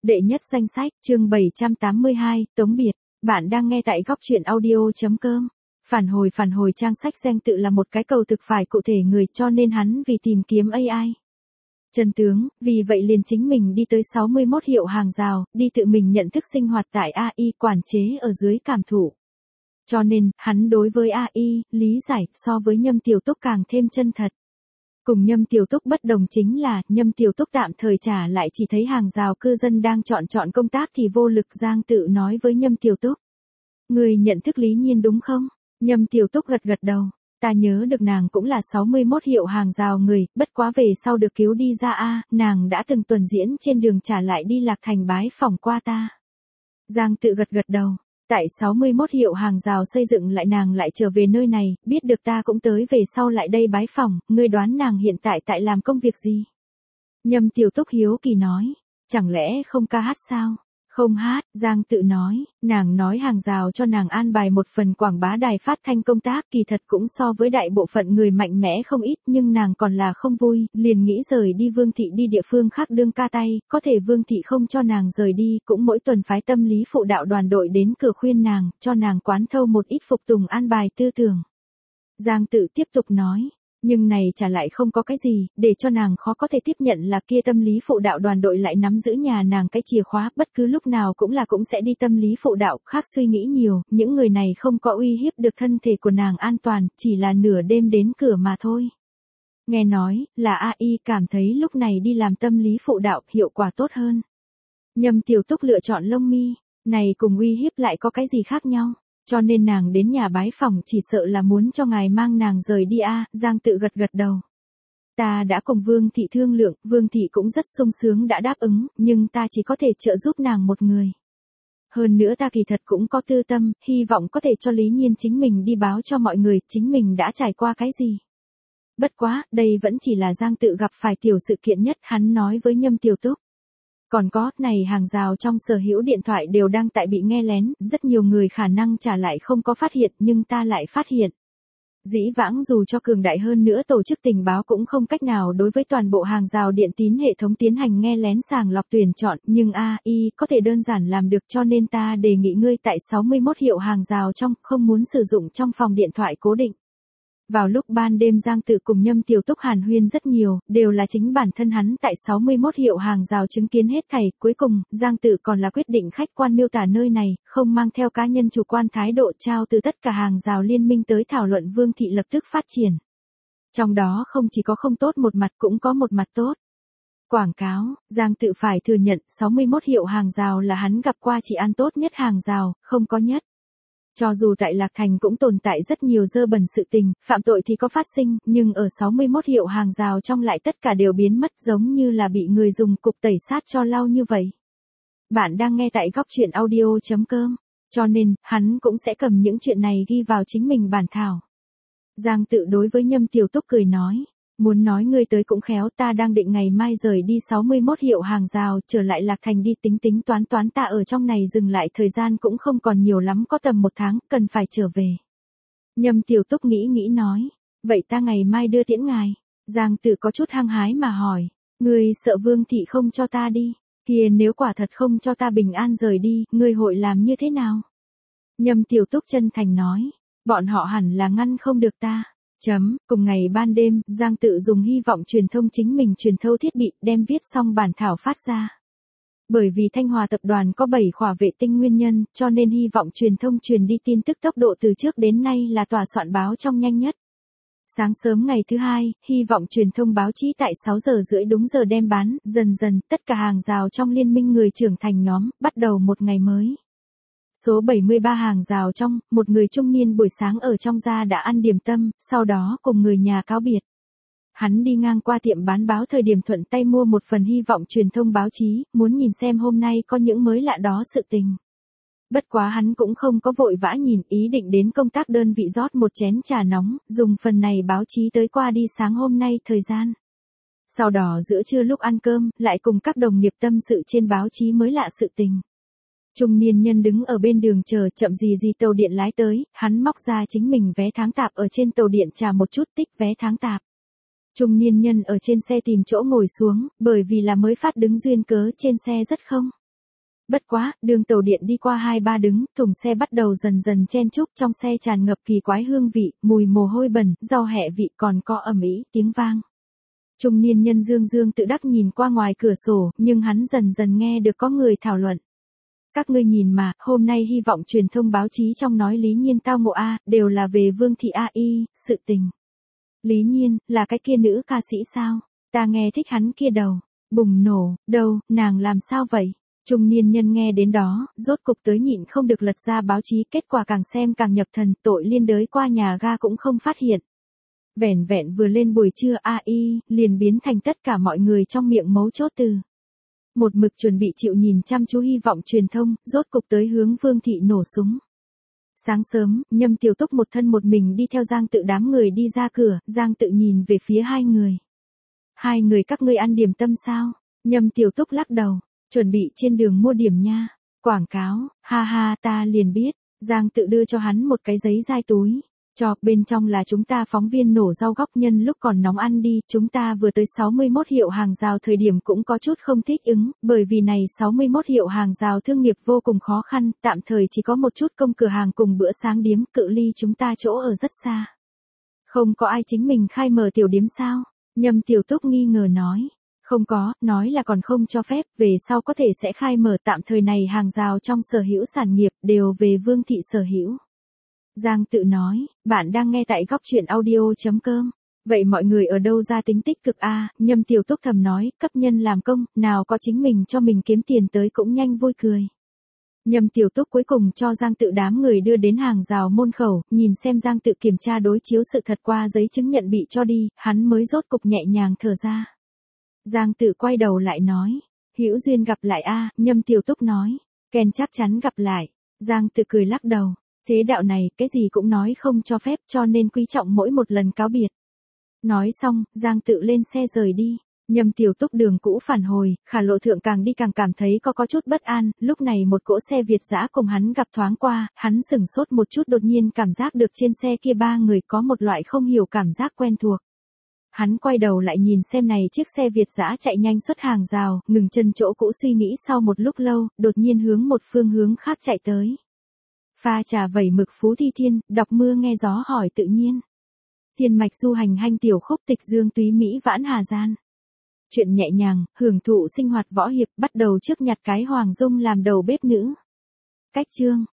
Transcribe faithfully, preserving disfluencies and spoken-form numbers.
Đệ nhất danh sách, chương bảy trăm tám mươi hai, Tống biệt. Bạn đang nghe tại góc truyện audio.com. Phản hồi phản hồi trang sách Giang Tự là một cái cầu thực phải cụ thể người, cho nên hắn vì tìm kiếm a i. Chân tướng, vì vậy liền chính mình đi tới sáu mươi mốt hiệu hàng rào, đi tự mình nhận thức sinh hoạt tại a i, quản chế ở dưới cảm thụ. Cho nên, hắn đối với a i, lý giải, so với Nhâm Tiểu Túc càng thêm chân thật. Cùng Nhâm Tiểu Túc bất đồng chính là, Nhâm Tiểu Túc tạm thời trả lại chỉ thấy hàng rào cư dân đang chọn chọn công tác thì vô lực. Giang Tự nói với Nhâm Tiểu Túc. Người nhận thức Lý Nhiên đúng không? Nhâm Tiểu Túc gật gật đầu. Ta nhớ được nàng cũng là sáu mươi mốt hiệu hàng rào người, bất quá về sau được cứu đi ra a, nàng đã từng tuần diễn trên đường trả lại đi Lạc Thành bái phỏng qua ta. Giang Tự gật gật đầu. Tại sáu mươi mốt hiệu hàng rào xây dựng lại nàng lại trở về nơi này, biết được ta cũng tới về sau lại đây bái phỏng, ngươi đoán nàng hiện tại tại làm công việc gì? Nhâm Tiểu Túc hiếu kỳ nói, chẳng lẽ không ca hát sao? Không hát, Giang Tự nói, nàng nói hàng rào cho nàng an bài một phần quảng bá đài phát thanh công tác, kỳ thật cũng so với đại bộ phận người mạnh mẽ không ít, nhưng nàng còn là không vui, liền nghĩ rời đi Vương Thị đi địa phương khác đương ca tay, có thể Vương Thị không cho nàng rời đi, cũng mỗi tuần phái tâm lý phụ đạo đoàn đội đến cửa khuyên nàng, cho nàng quán thâu một ít phục tùng an bài tư tưởng. Giang Tự tiếp tục nói. Nhưng này trả lại không có cái gì, để cho nàng khó có thể tiếp nhận là kia tâm lý phụ đạo đoàn đội lại nắm giữ nhà nàng cái chìa khóa, bất cứ lúc nào cũng là cũng sẽ đi tâm lý phụ đạo, khác suy nghĩ nhiều, những người này không có uy hiếp được thân thể của nàng an toàn, chỉ là nửa đêm đến cửa mà thôi. Nghe nói, là a i cảm thấy lúc này đi làm tâm lý phụ đạo hiệu quả tốt hơn. Nhâm Tiểu Túc lựa chọn lông mi, này cùng uy hiếp lại có cái gì khác nhau? Cho nên nàng đến nhà bái phỏng chỉ sợ là muốn cho ngài mang nàng rời đi a. À, Giang Tự gật gật đầu. Ta đã cùng Vương Thị thương lượng, Vương Thị cũng rất sung sướng đã đáp ứng, nhưng ta chỉ có thể trợ giúp nàng một người. Hơn nữa ta kỳ thật cũng có tư tâm, hy vọng có thể cho Lý Nhiên chính mình đi báo cho mọi người chính mình đã trải qua cái gì. Bất quá, đây vẫn chỉ là Giang Tự gặp phải tiểu sự kiện nhất, hắn nói với Nhâm Tiểu Túc. Còn có, này hàng rào trong sở hữu điện thoại đều đang tại bị nghe lén, rất nhiều người khả năng trả lại không có phát hiện nhưng ta lại phát hiện. Dĩ vãng dù cho cường đại hơn nữa tổ chức tình báo cũng không cách nào đối với toàn bộ hàng rào điện tín hệ thống tiến hành nghe lén sàng lọc tuyển chọn, nhưng a i có thể đơn giản làm được, cho nên ta đề nghị ngươi tại sáu mươi mốt hiệu hàng rào trong, không muốn sử dụng trong phòng điện thoại cố định. Vào lúc ban đêm Giang Tự cùng Nhâm Tiểu Túc hàn huyên rất nhiều, đều là chính bản thân hắn tại sáu mươi mốt hiệu hàng rào chứng kiến hết thảy, cuối cùng, Giang Tự còn là quyết định khách quan miêu tả nơi này, không mang theo cá nhân chủ quan thái độ trao từ tất cả hàng rào liên minh tới thảo luận Vương Thị lập tức phát triển. Trong đó không chỉ có không tốt một mặt cũng có một mặt tốt. Quảng cáo, Giang Tự phải thừa nhận sáu mươi mốt hiệu hàng rào là hắn gặp qua chỉ ăn tốt nhất hàng rào, không có nhất. Cho dù tại Lạc Thành cũng tồn tại rất nhiều dơ bẩn sự tình, phạm tội thì có phát sinh, nhưng ở sáu mươi mốt hiệu hàng rào trong lại tất cả đều biến mất giống như là bị người dùng cục tẩy sát cho lau như vậy. Bạn đang nghe tại góc truyện audio.com, cho nên, hắn cũng sẽ cầm những chuyện này ghi vào chính mình bản thảo. Giang Tự đối với Nhâm Tiểu Túc cười nói. Muốn nói ngươi tới cũng khéo, ta đang định ngày mai rời đi sáu mươi mốt hiệu hàng rào, trở lại Lạc Thành đi tính tính toán toán ta ở trong này dừng lại thời gian cũng không còn nhiều lắm, có tầm một tháng, cần phải trở về. Nhâm Tiểu Túc nghĩ nghĩ nói, vậy ta ngày mai đưa tiễn ngài. Giang Tự có chút hăng hái mà hỏi, ngươi sợ Vương Thị không cho ta đi, kia nếu quả thật không cho ta bình an rời đi, ngươi hội làm như thế nào? Nhâm Tiểu Túc chân thành nói, bọn họ hẳn là ngăn không được ta. Chấm, cùng ngày ban đêm, Giang Tự dùng hy vọng truyền thông chính mình truyền thâu thiết bị, đem viết xong bản thảo phát ra. Bởi vì Thanh Hòa tập đoàn có bảy khỏa vệ tinh nguyên nhân, cho nên hy vọng truyền thông truyền đi tin tức tốc độ từ trước đến nay là tòa soạn báo trong nhanh nhất. Sáng sớm ngày thứ hai, hy vọng truyền thông báo chí tại sáu giờ rưỡi đúng giờ đem bán, dần dần, tất cả hàng rào trong liên minh người trưởng thành nhóm, bắt đầu một ngày mới. Số bảy mươi ba hàng rào trong, một người trung niên buổi sáng ở trong gia đã ăn điểm tâm, sau đó cùng người nhà cáo biệt. Hắn đi ngang qua tiệm bán báo thời điểm thuận tay mua một phần hy vọng truyền thông báo chí, muốn nhìn xem hôm nay có những mới lạ đó sự tình. Bất quá hắn cũng không có vội vã nhìn, ý định đến công tác đơn vị rót một chén trà nóng, dùng phần này báo chí tới qua đi sáng hôm nay thời gian. Sau đó giữa trưa lúc ăn cơm, lại cùng các đồng nghiệp tâm sự trên báo chí mới lạ sự tình. Trung niên nhân đứng ở bên đường chờ, chậm gì gì tàu điện lái tới, hắn móc ra chính mình vé tháng tạp ở trên tàu điện trả một chút tích vé tháng tạp. Trung niên nhân ở trên xe tìm chỗ ngồi xuống, bởi vì là mới phát đứng duyên cớ trên xe rất không Bất quá, đường tàu điện đi qua hai ba đứng, thùng xe bắt đầu dần dần chen chúc, trong xe tràn ngập kỳ quái hương vị, mùi mồ hôi bẩn, rau hẹ vị, còn có ầm ĩ tiếng vang. Trung niên nhân Dương Dương tự đắc nhìn qua ngoài cửa sổ, nhưng hắn dần dần nghe được có người thảo luận. Các ngươi nhìn mà, hôm nay hy vọng truyền thông báo chí trong nói Lý Nhiên tao ngộ a, đều là về Vương Thị A Y, sự tình. Lý Nhiên, là cái kia nữ ca sĩ sao? Ta nghe thích hắn kia đầu. Bùng nổ, đâu, nàng làm sao vậy? Trung niên nhân nghe đến đó, rốt cục tới nhịn không được lật ra báo chí, kết quả càng xem càng nhập thần, tội liên đới qua nhà ga cũng không phát hiện. Vẻn vẹn vừa lên buổi trưa A Y, liền biến thành tất cả mọi người trong miệng mấu chốt từ. Một mực chuẩn bị chịu nhìn chăm chú hy vọng truyền thông, rốt cục tới hướng Vương Thị nổ súng. Sáng sớm, Nhâm Tiểu Túc một thân một mình đi theo Giang Tự đám người đi ra cửa, Giang Tự nhìn về phía hai người. Hai người các ngươi ăn điểm tâm sao? Nhâm Tiểu Túc lắc đầu, chuẩn bị trên đường mua điểm nha. Quảng cáo, ha ha ta liền biết. Giang Tự đưa cho hắn một cái giấy dai túi. Cho, bên trong là chúng ta phóng viên nổ rau góc nhân lúc còn nóng ăn đi, chúng ta vừa tới sáu mươi mốt hiệu hàng rào thời điểm cũng có chút không thích ứng, bởi vì này sáu mươi mốt hiệu hàng rào thương nghiệp vô cùng khó khăn, tạm thời chỉ có một chút công cửa hàng cùng bữa sáng điếm, cự ly chúng ta chỗ ở rất xa. Không có ai chính mình khai mở tiểu điếm sao? Nhâm Tiểu Túc nghi ngờ nói. Không có, nói là còn không cho phép, về sau có thể sẽ khai mở, tạm thời này hàng rào trong sở hữu sản nghiệp đều về Vương Thị sở hữu. Giang Tự nói, bạn đang nghe tại góc truyện audio.com. Vậy mọi người ở đâu ra tính tích cực a? Nhâm Tiểu Túc thầm nói, cấp nhân làm công, nào có chính mình cho mình kiếm tiền tới cũng nhanh vui cười. Nhâm Tiểu Túc cuối cùng cho Giang Tự đám người đưa đến hàng rào môn khẩu, nhìn xem Giang Tự kiểm tra đối chiếu sự thật qua giấy chứng nhận bị cho đi, hắn mới rốt cục nhẹ nhàng thở ra. Giang Tự quay đầu lại nói, hữu duyên gặp lại a. Nhâm Tiểu Túc nói, Ken chắc chắn gặp lại. Giang Tự cười lắc đầu. Thế đạo này, cái gì cũng nói không cho phép, cho nên quý trọng mỗi một lần cáo biệt. Nói xong, Giang Tự lên xe rời đi. Nhâm Tiểu Túc đường cũ phản hồi, Khả Lộ Thượng càng đi càng cảm thấy có có chút bất an, lúc này một cỗ xe Việt dã cùng hắn gặp thoáng qua, hắn sửng sốt một chút, đột nhiên cảm giác được trên xe kia ba người có một loại không hiểu cảm giác quen thuộc. Hắn quay đầu lại nhìn xem này chiếc xe Việt dã chạy nhanh xuất hàng rào, ngừng chân chỗ cũ suy nghĩ sau một lúc lâu, đột nhiên hướng một phương hướng khác chạy tới. Pha trà vẩy mực Phú Thi Thiên, đọc mưa nghe gió hỏi tự nhiên. Thiên mạch du hành hanh tiểu khúc tịch dương túy Mỹ vãn hà gian. Chuyện nhẹ nhàng, hưởng thụ sinh hoạt võ hiệp, bắt đầu trước nhặt cái Hoàng Dung làm đầu bếp nữ. Cách chương.